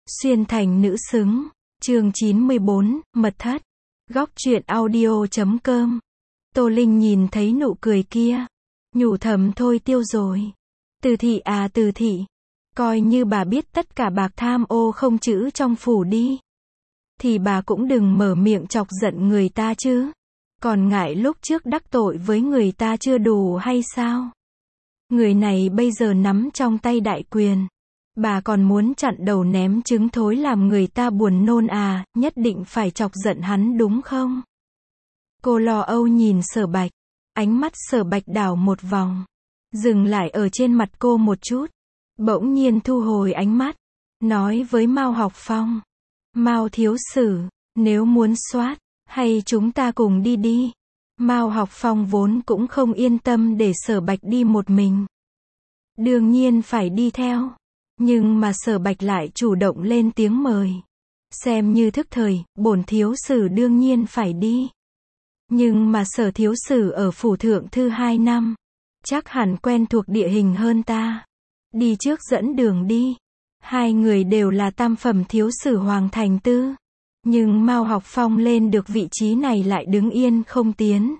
Xuyên thành nữ xứng. Chương 94, mật thất. Góc truyện audio.com. Tô Linh nhìn thấy nụ cười kia, nhủ thầm thôi tiêu rồi. Từ thị à từ thị, coi như bà biết tất cả bạc tham ô không chữ trong phủ đi, thì bà cũng đừng mở miệng chọc giận người ta chứ. Còn ngại lúc trước đắc tội với người ta chưa đủ hay sao? Người này bây giờ nắm trong tay đại quyền, bà còn muốn chặn đầu ném trứng thối làm người ta buồn nôn à, nhất định phải chọc giận hắn đúng không? Cô lo âu nhìn Sở Bạch, ánh mắt Sở Bạch đảo một vòng, dừng lại ở trên mặt cô một chút, bỗng nhiên thu hồi ánh mắt, nói với Mao Học Phong, Mao thiếu sử, nếu muốn soát, hay chúng ta cùng đi đi. Mao Học Phong vốn cũng không yên tâm để Sở Bạch đi một mình, đương nhiên phải đi theo, nhưng mà Sở Bạch lại chủ động lên tiếng mời. Xem như thức thời, bổn thiếu sử đương nhiên phải đi. Nhưng mà Sở thiếu sử ở phủ thượng thư 2 năm, chắc hẳn quen thuộc địa hình hơn ta. Đi trước dẫn đường đi. Hai người đều là tam phẩm thiếu sử Hoàng Thành Tư. Nhưng Mao Học Phong lên được vị trí này lại đứng yên không tiến.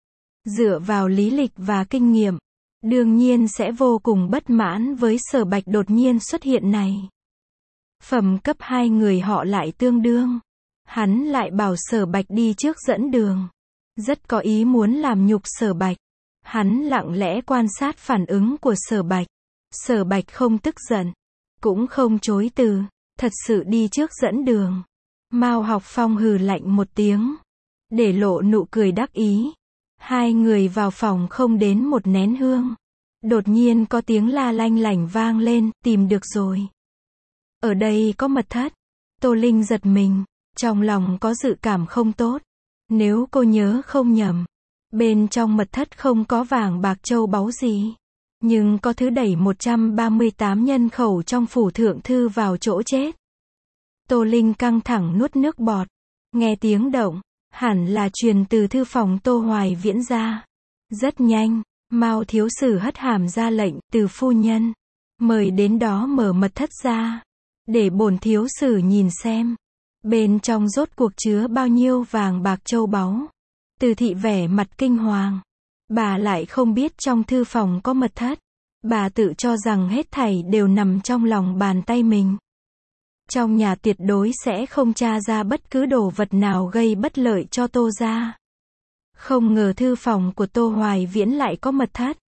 Dựa vào lý lịch và kinh nghiệm, đương nhiên sẽ vô cùng bất mãn với Sở Bạch đột nhiên xuất hiện này. Phẩm cấp hai người họ lại tương đương. Hắn lại bảo Sở Bạch đi trước dẫn đường. Rất có ý muốn làm nhục Sở Bạch. Hắn lặng lẽ quan sát phản ứng của Sở Bạch. Sở Bạch không tức giận, cũng không chối từ, thật sự đi trước dẫn đường. Mao Học Phong hừ lạnh một tiếng, để lộ nụ cười đắc ý. Hai người vào phòng không đến một nén hương, đột nhiên có tiếng la lanh lảnh vang lên, tìm được rồi. Ở đây có mật thất. Tô Linh giật mình, trong lòng có dự cảm không tốt. Nếu cô nhớ không nhầm, bên trong mật thất không có vàng bạc châu báu gì, nhưng có thứ đẩy 138 nhân khẩu trong phủ thượng thư vào chỗ chết. Tô Linh căng thẳng nuốt nước bọt, nghe tiếng động, hẳn là truyền từ thư phòng Tô Hoài Viễn ra. Rất nhanh, Mao thiếu sử hất hàm ra lệnh, từ phu nhân, mời đến đó mở mật thất ra, để bổn thiếu sử nhìn xem, bên trong rốt cuộc chứa bao nhiêu vàng bạc châu báu. Từ thị vẻ mặt kinh hoàng, bà lại không biết trong thư phòng có mật thất, bà tự cho rằng hết thảy đều nằm trong lòng bàn tay mình. Trong nhà tuyệt đối sẽ không tra ra bất cứ đồ vật nào gây bất lợi cho Tô gia. Không ngờ thư phòng của Tô Hoài Viễn lại có mật thất.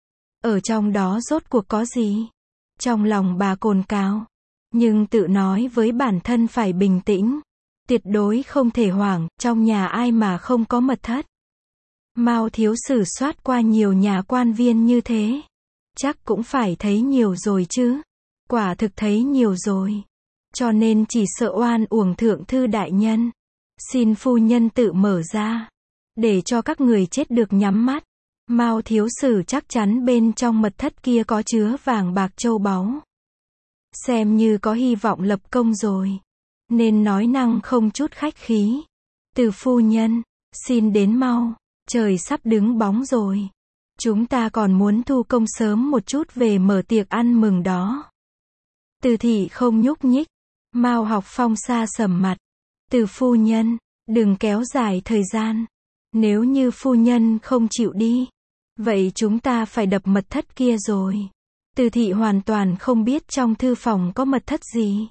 Ở trong đó rốt cuộc có gì? Trong lòng bà cồn cào, nhưng tự nói với bản thân phải bình tĩnh. Tuyệt đối không thể hoảng, trong nhà ai mà không có mật thất. Mao thiếu sử soát qua nhiều nhà quan viên như thế, chắc cũng phải thấy nhiều rồi chứ. Quả thực thấy nhiều rồi. Cho nên chỉ sợ oan uổng thượng thư đại nhân. Xin phu nhân tự mở ra, để cho các người chết được nhắm mắt. Mao thiếu sử chắc chắn bên trong mật thất kia có chứa vàng bạc châu báu. Xem như có hy vọng lập công rồi, nên nói năng không chút khách khí. Từ phu nhân, xin đến mau, trời sắp đứng bóng rồi. Chúng ta còn muốn thu công sớm một chút về mở tiệc ăn mừng đó. Từ thị không nhúc nhích. Mao Học Phong xa sầm mặt. Từ phu nhân, đừng kéo dài thời gian. Nếu như phu nhân không chịu đi, vậy chúng ta phải đập mật thất kia rồi. Từ thị hoàn toàn không biết trong thư phòng có mật thất gì.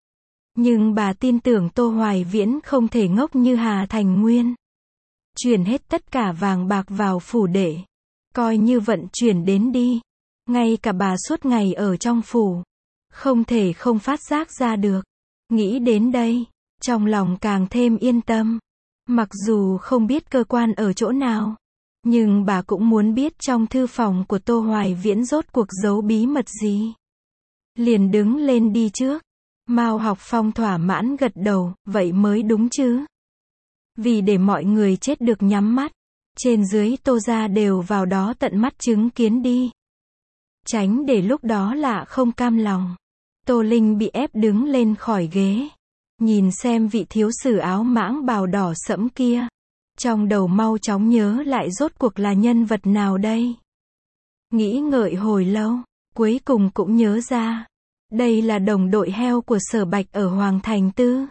Nhưng bà tin tưởng Tô Hoài Viễn không thể ngốc như Hà Thành Nguyên. Chuyển hết tất cả vàng bạc vào phủ đệ. Coi như vận chuyển đến đi. Ngay cả bà suốt ngày ở trong phủ, không thể không phát giác ra được. Nghĩ đến đây, trong lòng càng thêm yên tâm. Mặc dù không biết cơ quan ở chỗ nào, nhưng bà cũng muốn biết trong thư phòng của Tô Hoài Viễn rốt cuộc giấu bí mật gì. Liền đứng lên đi trước. Mao Học Phong thỏa mãn gật đầu, vậy mới đúng chứ. Vì để mọi người chết được nhắm mắt, trên dưới Tô gia đều vào đó tận mắt chứng kiến đi. Tránh để lúc đó là không cam lòng. Tô Linh bị ép đứng lên khỏi ghế, nhìn xem vị thiếu sử áo mãng bào đỏ sẫm kia. Trong đầu mau chóng nhớ lại rốt cuộc là nhân vật nào đây. Nghĩ ngợi hồi lâu, cuối cùng cũng nhớ ra. Đây là đồng đội heo của Sở Bạch ở Hoàng Thành Tư.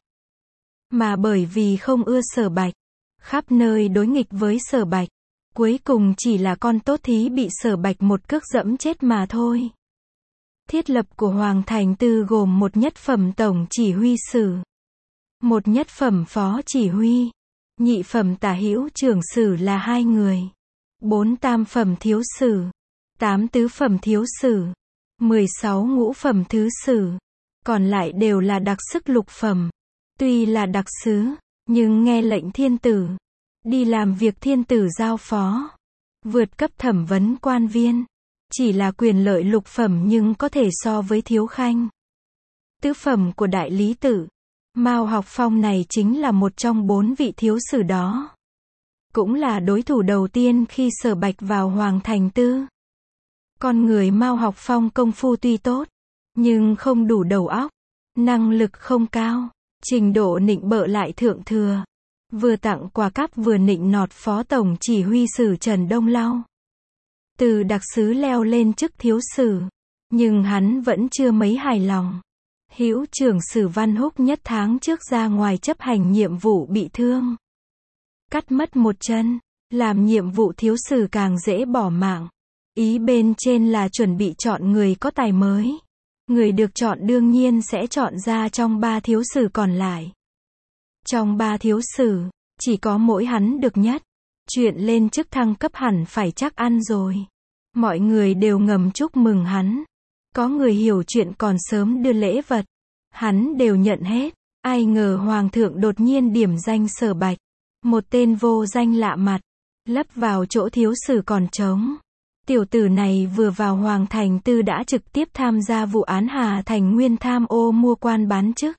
Mà bởi vì không ưa Sở Bạch, khắp nơi đối nghịch với Sở Bạch, cuối cùng chỉ là con tốt thí bị Sở Bạch một cước dẫm chết mà thôi. Thiết lập của Hoàng Thành Tư gồm một nhất phẩm tổng chỉ huy sử, một nhất phẩm phó chỉ huy, nhị phẩm tả hữu trưởng sử là 2 người, 4 tam phẩm thiếu sử, 8 tứ phẩm thiếu sử, 16 ngũ phẩm thứ sử, còn lại đều là đặc sức lục phẩm. Tuy là đặc sứ, nhưng nghe lệnh thiên tử, đi làm việc thiên tử giao phó, vượt cấp thẩm vấn quan viên, chỉ là quyền lợi lục phẩm nhưng có thể so với thiếu khanh. Tứ phẩm của đại lý tự, Mao Học Phong này chính là một trong 4 vị thiếu sử đó. Cũng là đối thủ đầu tiên khi Sở Bạch vào Hoàng Thành Tư. Con người Mao Học Phong công phu tuy tốt, nhưng không đủ đầu óc, năng lực không cao, trình độ nịnh bợ lại thượng thừa. Vừa tặng quà cáp vừa nịnh nọt phó tổng chỉ huy sử Trần Đông Lau. Từ đặc sứ leo lên chức thiếu sử, nhưng hắn vẫn chưa mấy hài lòng. Hữu trưởng sử Văn Húc nhất tháng trước ra ngoài chấp hành nhiệm vụ bị thương, cắt mất một chân, làm nhiệm vụ thiếu sử càng dễ bỏ mạng. Ý bên trên là chuẩn bị chọn người có tài mới. Người được chọn đương nhiên sẽ chọn ra trong 3 thiếu sử còn lại. Trong 3 thiếu sử, chỉ có mỗi hắn được nhất. Chuyện lên chức thăng cấp hẳn phải chắc ăn rồi. Mọi người đều ngầm chúc mừng hắn. Có người hiểu chuyện còn sớm đưa lễ vật. Hắn đều nhận hết. Ai ngờ Hoàng thượng đột nhiên điểm danh Sở Bạch. Một tên vô danh lạ mặt. Lấp vào chỗ thiếu sử còn trống. Tiểu tử này vừa vào Hoàng Thành Tư đã trực tiếp tham gia vụ án Hà Thành Nguyên tham ô mua quan bán chức.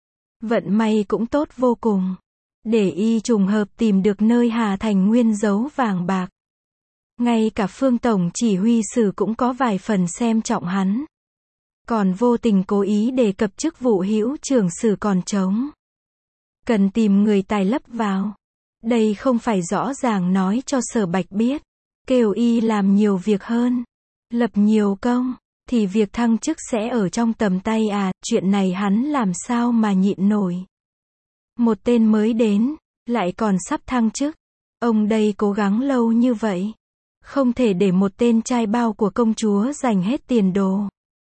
Vận may cũng tốt vô cùng. Để y trùng hợp tìm được nơi Hà Thành Nguyên giấu vàng bạc. Ngay cả Phương Tổng chỉ huy sử cũng có vài phần xem trọng hắn. Còn vô tình cố ý đề cập chức vụ hữu trưởng sử còn trống. Cần tìm người tài lấp vào. Đây không phải rõ ràng nói cho Sở Bạch biết. Kêu y làm nhiều việc hơn, lập nhiều công, thì việc thăng chức sẽ ở trong tầm tay à, chuyện này hắn làm sao mà nhịn nổi. Một tên mới đến, lại còn sắp thăng chức. Ông đây cố gắng lâu như vậy. Không thể để một tên trai bao của công chúa dành hết tiền đồ.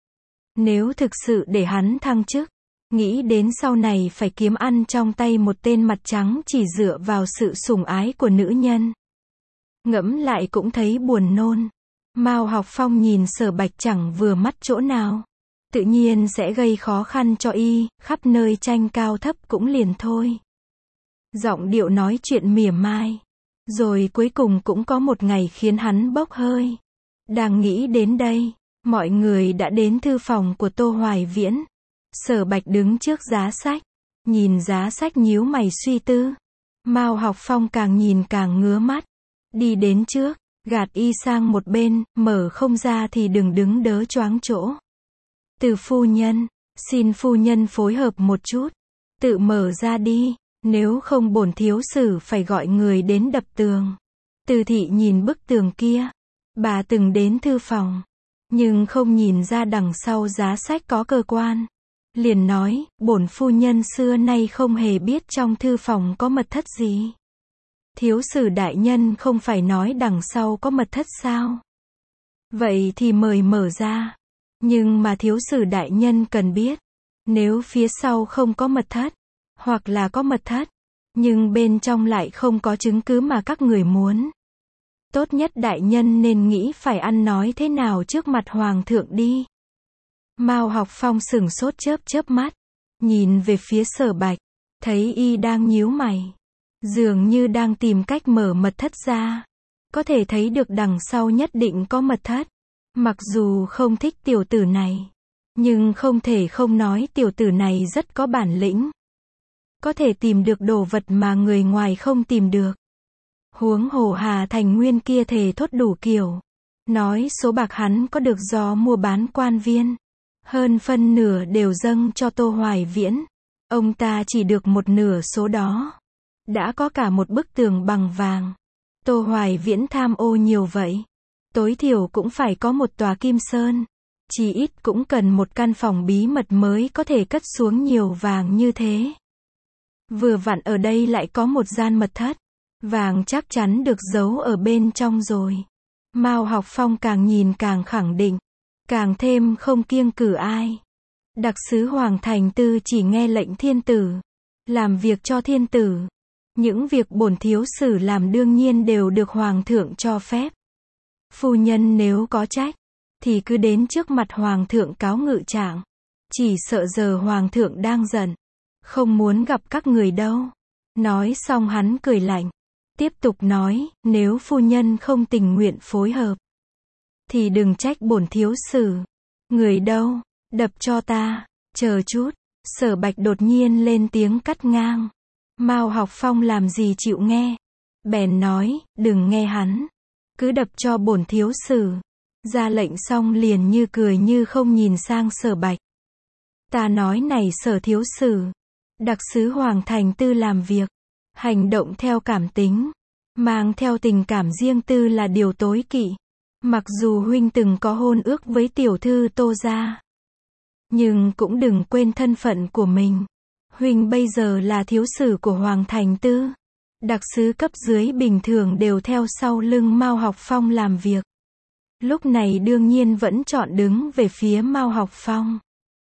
Nếu thực sự để hắn thăng chức, nghĩ đến sau này phải kiếm ăn trong tay một tên mặt trắng chỉ dựa vào sự sủng ái của nữ nhân. Ngẫm lại cũng thấy buồn nôn. Mao Học Phong nhìn Sở Bạch chẳng vừa mắt chỗ nào. Tự nhiên sẽ gây khó khăn cho y, khắp nơi tranh cao thấp cũng liền thôi. Giọng điệu nói chuyện mỉa mai. Rồi cuối cùng cũng có một ngày khiến hắn bốc hơi. Đang nghĩ đến đây, mọi người đã đến thư phòng của Tô Hoài Viễn. Sở Bạch đứng trước giá sách. Nhìn giá sách nhíu mày suy tư. Mao Học Phong càng nhìn càng ngứa mắt. Đi đến trước, gạt y sang một bên, mở không ra thì đừng đứng đớ choáng chỗ. Từ phu nhân, xin phu nhân phối hợp một chút. Tự mở ra đi, nếu không bổn thiếu sử phải gọi người đến đập tường. Từ thị nhìn bức tường kia. Bà từng đến thư phòng, nhưng không nhìn ra đằng sau giá sách có cơ quan. Liền nói, bổn phu nhân xưa nay không hề biết trong thư phòng có mật thất gì. Thiếu sử đại nhân không phải nói đằng sau có mật thất sao? Vậy thì mời mở ra. Nhưng mà thiếu sử đại nhân cần biết, nếu phía sau không có mật thất, hoặc là có mật thất, nhưng bên trong lại không có chứng cứ mà các người muốn. Tốt nhất đại nhân nên nghĩ phải ăn nói thế nào trước mặt hoàng thượng đi. Mao Học Phong sửng sốt chớp mắt, nhìn về phía Sở Bạch, thấy y đang nhíu mày. Dường như đang tìm cách mở mật thất ra. Có thể thấy được đằng sau nhất định có mật thất. Mặc dù không thích tiểu tử này, nhưng không thể không nói tiểu tử này rất có bản lĩnh. Có thể tìm được đồ vật mà người ngoài không tìm được. Huống hồ Hà Thành Nguyên kia thề thốt đủ kiểu. Nói số bạc hắn có được do mua bán quan viên. Hơn phân nửa đều dâng cho Tô Hoài Viễn. Ông ta chỉ được một nửa số đó. Đã có cả một bức tường bằng vàng. Tô Hoài Viễn tham ô nhiều vậy. Tối thiểu cũng phải có một tòa Kim Sơn. Chỉ ít cũng cần một căn phòng bí mật mới có thể cất xuống nhiều vàng như thế. Vừa vặn ở đây lại có một gian mật thất. Vàng chắc chắn được giấu ở bên trong rồi. Mao Học Phong càng nhìn càng khẳng định. Càng thêm không kiêng cử ai. Đặc sứ Hoàng Thành Tư chỉ nghe lệnh thiên tử. Làm việc cho thiên tử. Những việc bổn thiếu sử làm đương nhiên đều được Hoàng thượng cho phép. Phu nhân nếu có trách, thì cứ đến trước mặt Hoàng thượng cáo ngự trạng. Chỉ sợ giờ Hoàng thượng đang giận. Không muốn gặp các người đâu. Nói xong hắn cười lạnh. Tiếp tục nói, nếu phu nhân không tình nguyện phối hợp. Thì đừng trách bổn thiếu sử. Người đâu, đập cho ta, chờ chút. Sở Bạch đột nhiên lên tiếng cắt ngang. Mao Học Phong làm gì chịu nghe. Bèn nói, đừng nghe hắn. Cứ đập cho bổn thiếu sử. Ra lệnh xong liền như cười như không nhìn sang Sở Bạch. Ta nói này Sở thiếu sử. Đặc sứ Hoàng Thành Tư làm việc. Hành động theo cảm tính. Mang theo tình cảm riêng tư là điều tối kỵ. Mặc dù huynh từng có hôn ước với tiểu thư Tô gia. Nhưng cũng đừng quên thân phận của mình. Huynh bây giờ là thiếu sử của Hoàng Thành Tư. Đặc sứ cấp dưới bình thường đều theo sau lưng Mao Học Phong làm việc. Lúc này đương nhiên vẫn chọn đứng về phía Mao Học Phong.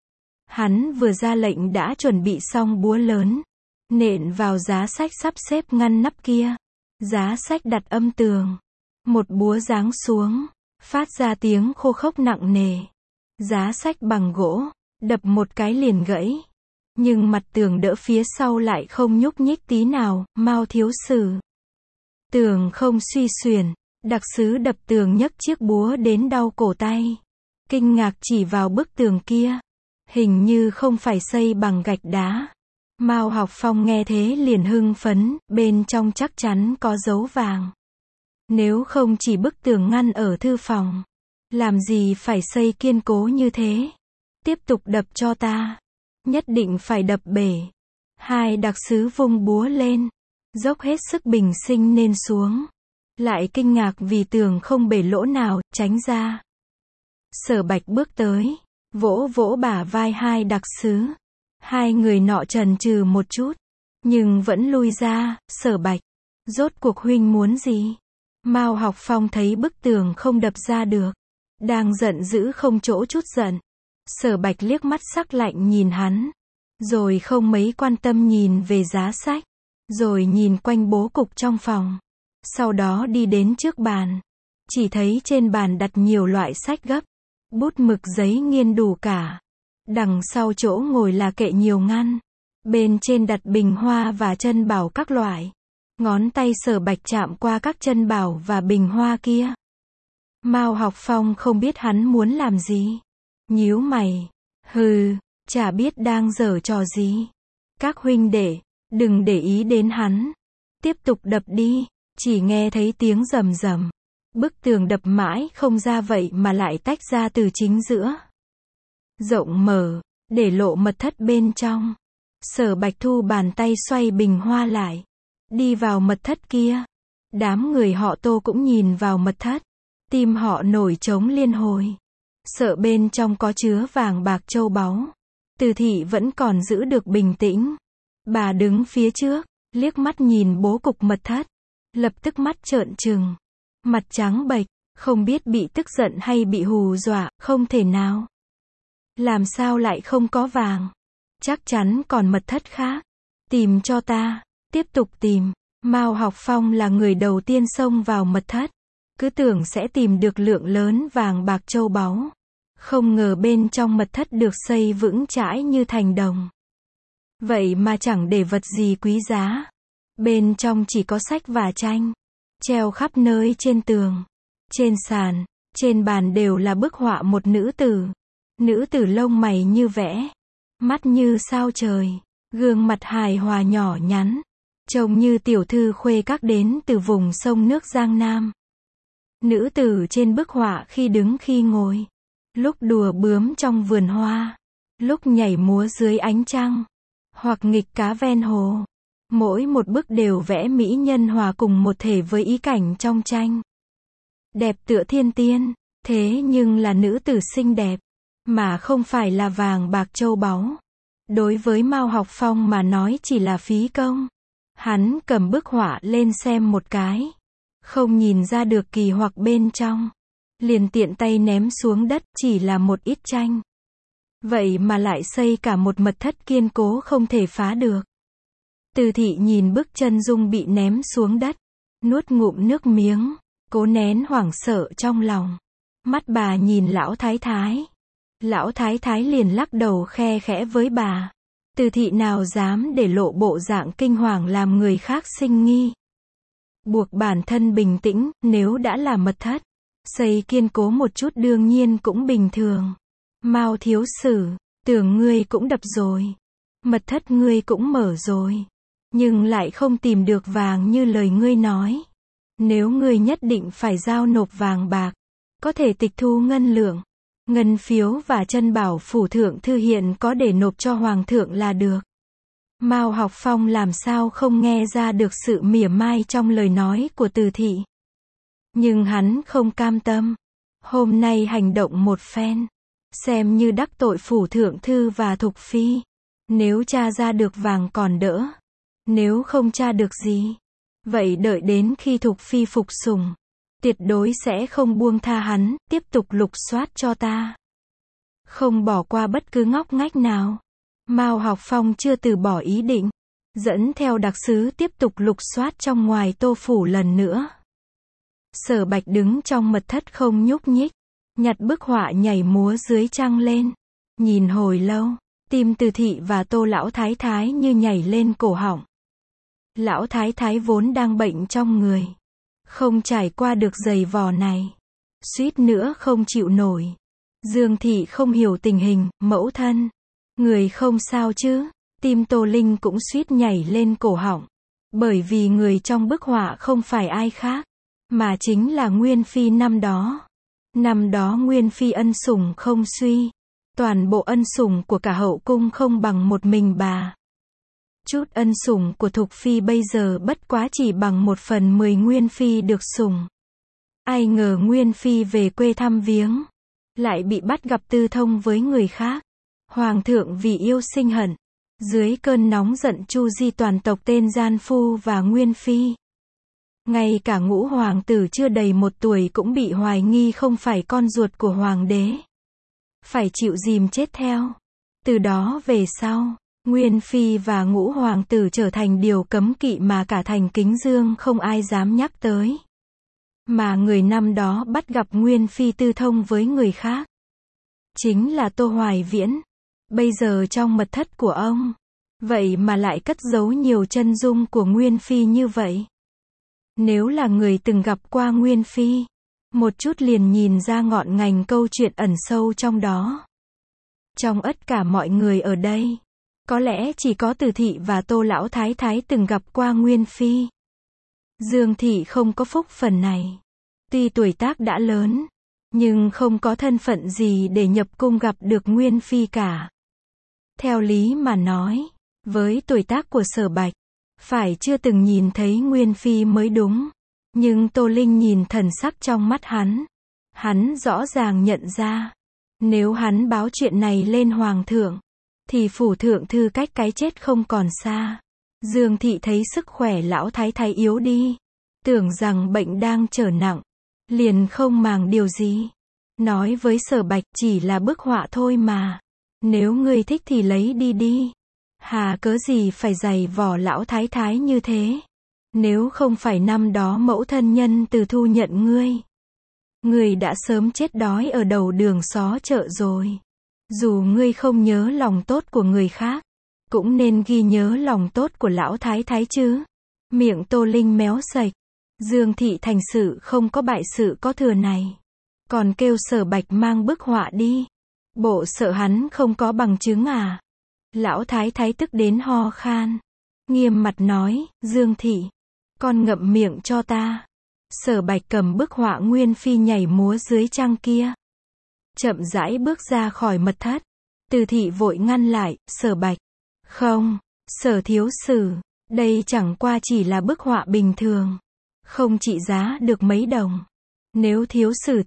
Hắn vừa ra lệnh đã chuẩn bị xong búa lớn. Nện vào giá sách sắp xếp ngăn nắp kia. Giá sách đặt âm tường. Một búa giáng xuống. Phát ra tiếng khô khốc nặng nề. Giá sách bằng gỗ. Đập một cái liền gãy. Nhưng mặt tường đỡ phía sau lại không nhúc nhích tí nào. Mao thiếu sử. Tường không suy xuyển. Đặc sứ đập tường nhấc chiếc búa đến đau cổ tay. Kinh ngạc chỉ vào bức tường kia. Hình như không phải xây bằng gạch đá. Mao Học Phong nghe thế liền hưng phấn, bên trong chắc chắn có dấu vàng. Nếu không chỉ bức tường ngăn ở thư phòng. Làm gì phải xây kiên cố như thế. Tiếp tục đập cho ta. Nhất định phải đập bể. Hai đặc sứ vung búa lên. Dốc hết sức bình sinh nên xuống. Lại kinh ngạc vì tường không bể lỗ nào, tránh ra. Sở Bạch bước tới. Vỗ vỗ bả vai hai đặc sứ. Hai người nọ chần chừ một chút. Nhưng vẫn lui ra. Sở Bạch. Rốt cuộc huynh muốn gì? Mao Học Phong thấy bức tường không đập ra được. Đang giận dữ không chỗ chút giận. Sở Bạch liếc mắt sắc lạnh nhìn hắn. Rồi không mấy quan tâm nhìn về giá sách. Rồi nhìn quanh bố cục trong phòng. Sau đó đi đến trước bàn. Chỉ thấy trên bàn đặt nhiều loại sách gấp. Bút mực giấy nghiên đủ cả. Đằng sau chỗ ngồi là kệ nhiều ngăn. Bên trên đặt bình hoa và chân bảo các loại. Ngón tay Sở Bạch chạm qua các chân bảo và bình hoa kia. Mao Học Phong không biết hắn muốn làm gì. Nhíu mày. Hừ, chả biết đang giở trò gì. Các huynh đệ, đừng để ý đến hắn. Tiếp tục đập đi. Chỉ nghe thấy tiếng rầm rầm. Bức tường đập mãi không ra vậy mà lại tách ra từ chính giữa. Rộng mở, để lộ mật thất bên trong. Sở Bạch thu bàn tay xoay bình hoa lại. Đi vào mật thất kia. Đám người họ Tô cũng nhìn vào mật thất. Tim họ nổi trống liên hồi. Sợ bên trong có chứa vàng bạc châu báu. Từ thị vẫn còn giữ được bình tĩnh. Bà đứng phía trước, liếc mắt nhìn bố cục mật thất. Lập tức mắt trợn trừng. Mặt trắng bệch, không biết bị tức giận hay bị hù dọa, không thể nào. Làm sao lại không có vàng? Chắc chắn còn mật thất khác. Tìm cho ta. Tiếp tục tìm. Mao Học Phong là người đầu tiên xông vào mật thất. Cứ tưởng sẽ tìm được lượng lớn vàng bạc châu báu. Không ngờ bên trong mật thất được xây vững chãi như thành đồng. Vậy mà chẳng để vật gì quý giá. Bên trong chỉ có sách và tranh. Treo khắp nơi trên tường. Trên sàn, trên bàn đều là bức họa một nữ tử. Nữ tử lông mày như vẽ. Mắt như sao trời. Gương mặt hài hòa nhỏ nhắn. Trông như tiểu thư khuê các đến từ vùng sông nước Giang Nam. Nữ tử trên bức họa khi đứng khi ngồi. Lúc đùa bướm trong vườn hoa. Lúc nhảy múa dưới ánh trăng. Hoặc nghịch cá ven hồ. Mỗi một bức đều vẽ mỹ nhân hòa cùng một thể với ý cảnh trong tranh. Đẹp tựa thiên tiên. Thế nhưng là nữ tử xinh đẹp. mà không phải là vàng bạc châu báu. Đối với Mao Học Phong mà nói chỉ là phí công. Hắn cầm bức họa lên xem một cái, không nhìn ra được kỳ hoặc bên trong, liền tiện tay ném xuống đất, chỉ là một ít tranh. Vậy mà lại xây cả một mật thất kiên cố không thể phá được. Từ Thị nhìn bức chân dung bị ném xuống đất, nuốt ngụm nước miếng, cố nén hoảng sợ trong lòng. Mắt bà nhìn lão thái thái. Lão thái thái liền lắc đầu khe khẽ với bà. Từ Thị nào dám để lộ bộ dạng kinh hoàng làm người khác sinh nghi. Buộc bản thân bình tĩnh, nếu đã là mật thất, xây kiên cố một chút đương nhiên cũng bình thường. Mao thiếu sử, tưởng ngươi cũng đập rồi. Mật thất ngươi cũng mở rồi. Nhưng lại không tìm được vàng như lời ngươi nói. Nếu ngươi nhất định phải giao nộp vàng bạc, có thể tịch thu ngân lượng, ngân phiếu và chân bảo phủ thượng thư hiện có để nộp cho hoàng thượng là được. Mao Học Phong làm sao không nghe ra được sự mỉa mai trong lời nói của Từ Thị. Nhưng hắn không cam tâm. Hôm nay hành động một phen, xem như đắc tội phủ thượng thư và thục phi. Nếu tra ra được vàng còn đỡ. Nếu không tra được gì, vậy đợi đến khi thục phi phục sủng, tuyệt đối sẽ không buông tha hắn, tiếp tục lục soát cho ta. Không bỏ qua bất cứ ngóc ngách nào. Mao Học Phong chưa từ bỏ ý định, dẫn theo đặc sứ tiếp tục lục soát trong ngoài Tô phủ lần nữa. Sở Bạch đứng trong mật thất không nhúc nhích, nhặt bức họa nhảy múa dưới trăng lên, nhìn hồi lâu, tim Từ Thị và Tô lão thái thái như nhảy lên cổ họng. Lão thái thái vốn đang bệnh trong người, không trải qua được giày vò này, suýt nữa không chịu nổi. Dương Thị không hiểu tình hình, mẫu thân, người không sao chứ? Tim Tô Linh cũng suýt nhảy lên cổ họng, bởi vì người trong bức họa không phải ai khác, mà chính là Nguyên Phi năm đó. Năm đó Nguyên Phi ân sủng không suy, toàn bộ ân sủng của cả hậu cung không bằng một mình bà. Chút ân sủng của thục phi bây giờ bất quá chỉ bằng 1/10 Nguyên Phi được sủng. Ai ngờ Nguyên Phi về quê thăm viếng, lại bị bắt gặp tư thông với người khác. Hoàng thượng vì yêu sinh hận, dưới cơn nóng giận chu di toàn tộc tên gian phu và Nguyên Phi. Ngay cả ngũ hoàng tử chưa đầy 1 tuổi cũng bị hoài nghi không phải con ruột của hoàng đế. Phải chịu dìm chết theo. Từ đó về sau, Nguyên Phi và ngũ hoàng tử trở thành điều cấm kỵ mà cả thành Kính Dương không ai dám nhắc tới. Mà người năm đó bắt gặp Nguyên Phi tư thông với người khác, chính là Tô Hoài Viễn. Bây giờ trong mật thất của ông, vậy mà lại cất giấu nhiều chân dung của Nguyên Phi như vậy. Nếu là người từng gặp qua Nguyên Phi, một chút liền nhìn ra ngọn ngành câu chuyện ẩn sâu trong đó. Trong tất cả mọi người ở đây, có lẽ chỉ có Từ Thị và Tô lão thái thái từng gặp qua Nguyên Phi. Dương Thị không có phúc phần này. Tuy tuổi tác đã lớn, nhưng không có thân phận gì để nhập cung gặp được Nguyên Phi cả. Theo lý mà nói, với tuổi tác của Sở Bạch, phải chưa từng nhìn thấy Nguyên Phi mới đúng. Nhưng Tô Linh nhìn thần sắc trong mắt hắn rõ ràng nhận ra, nếu hắn báo chuyện này lên hoàng thượng, thì phủ thượng thư cách cái chết không còn xa. Dương Thị thấy sức khỏe lão thái thái yếu đi, tưởng rằng bệnh đang trở nặng, liền không màng điều gì. Nói với Sở Bạch chỉ là bức họa thôi mà. Nếu ngươi thích thì lấy đi đi. Hà cớ gì phải giày vò lão thái thái như thế. Nếu không phải năm đó mẫu thân nhân từ thu nhận ngươi, ngươi đã sớm chết đói ở đầu đường xó chợ rồi. Dù ngươi không nhớ lòng tốt của người khác, cũng nên ghi nhớ lòng tốt của lão thái thái chứ. Miệng Tô Linh méo sạch. Dương Thị thành sự không có bại sự có thừa này, còn kêu Sở Bạch mang bức họa đi. Bộ sợ hắn không có bằng chứng à? Lão thái thái tức đến ho khan, nghiêm mặt nói, Dương Thị, con ngậm miệng cho ta. Sở Bạch cầm bức họa Nguyên Phi nhảy múa dưới trăng kia, chậm rãi bước ra khỏi mật thất. Từ Thị vội ngăn lại, Sở Bạch, không, Sở thiếu sử, đây chẳng qua chỉ là bức họa bình thường, không trị giá được mấy đồng. Nếu thiếu sử thích,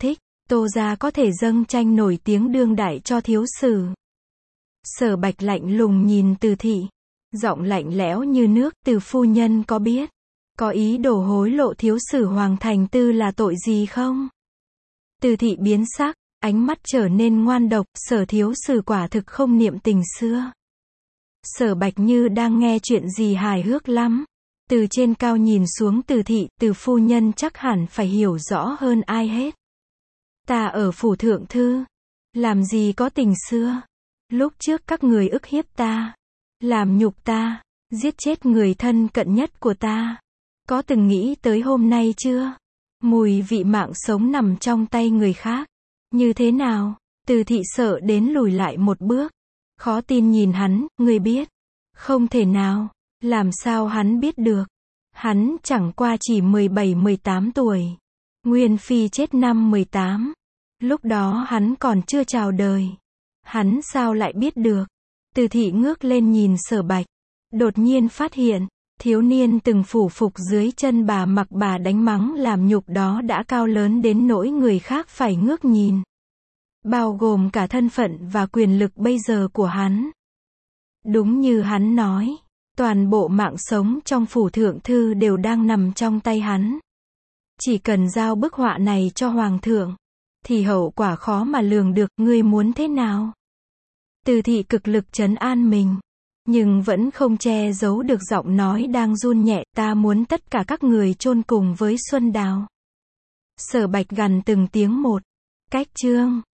Tô gia có thể dâng tranh nổi tiếng đương đại cho thiếu sử. Sở Bạch lạnh lùng nhìn Từ thị, giọng lạnh lẽo như nước, Từ phu nhân có biết, có ý đồ hối lộ thiếu sử Hoàng Thành Tư là tội gì không? Từ thị biến sắc, ánh mắt trở nên ngoan độc, Sở thiếu sử quả thực không niệm tình xưa. Sở Bạch như đang nghe chuyện gì hài hước lắm. Từ trên cao nhìn xuống Từ thị, Từ phu nhân chắc hẳn phải hiểu rõ hơn ai hết. Ta ở phủ thượng thư, làm gì có tình xưa. Lúc trước các người ức hiếp ta, làm nhục ta, giết chết người thân cận nhất của ta. Có từng nghĩ tới hôm nay chưa? Mùi vị mạng sống nằm trong tay người khác. Như thế nào? Từ thị sợ đến lùi lại một bước. Khó tin nhìn hắn, ngươi biết. Không thể nào. Làm sao hắn biết được? Hắn chẳng qua chỉ 17-18 tuổi. Nguyên phi chết năm 18. Lúc đó hắn còn chưa chào đời. Hắn sao lại biết được? Từ thị ngước lên nhìn Sở Bạch. Đột nhiên phát hiện, thiếu niên từng phủ phục dưới chân bà mặc bà đánh mắng làm nhục đó đã cao lớn đến nỗi người khác phải ngước nhìn. Bao gồm cả thân phận và quyền lực bây giờ của hắn. Đúng như hắn nói, toàn bộ mạng sống trong phủ thượng thư đều đang nằm trong tay hắn. Chỉ cần giao bức họa này cho hoàng thượng, thì hậu quả khó mà lường được, ngươi muốn thế nào? Từ thị cực lực trấn an mình, nhưng vẫn không che giấu được giọng nói đang run nhẹ, ta muốn tất cả các người chôn cùng với Xuân Đào. Sở Bạch gằn từng tiếng một. Cách chương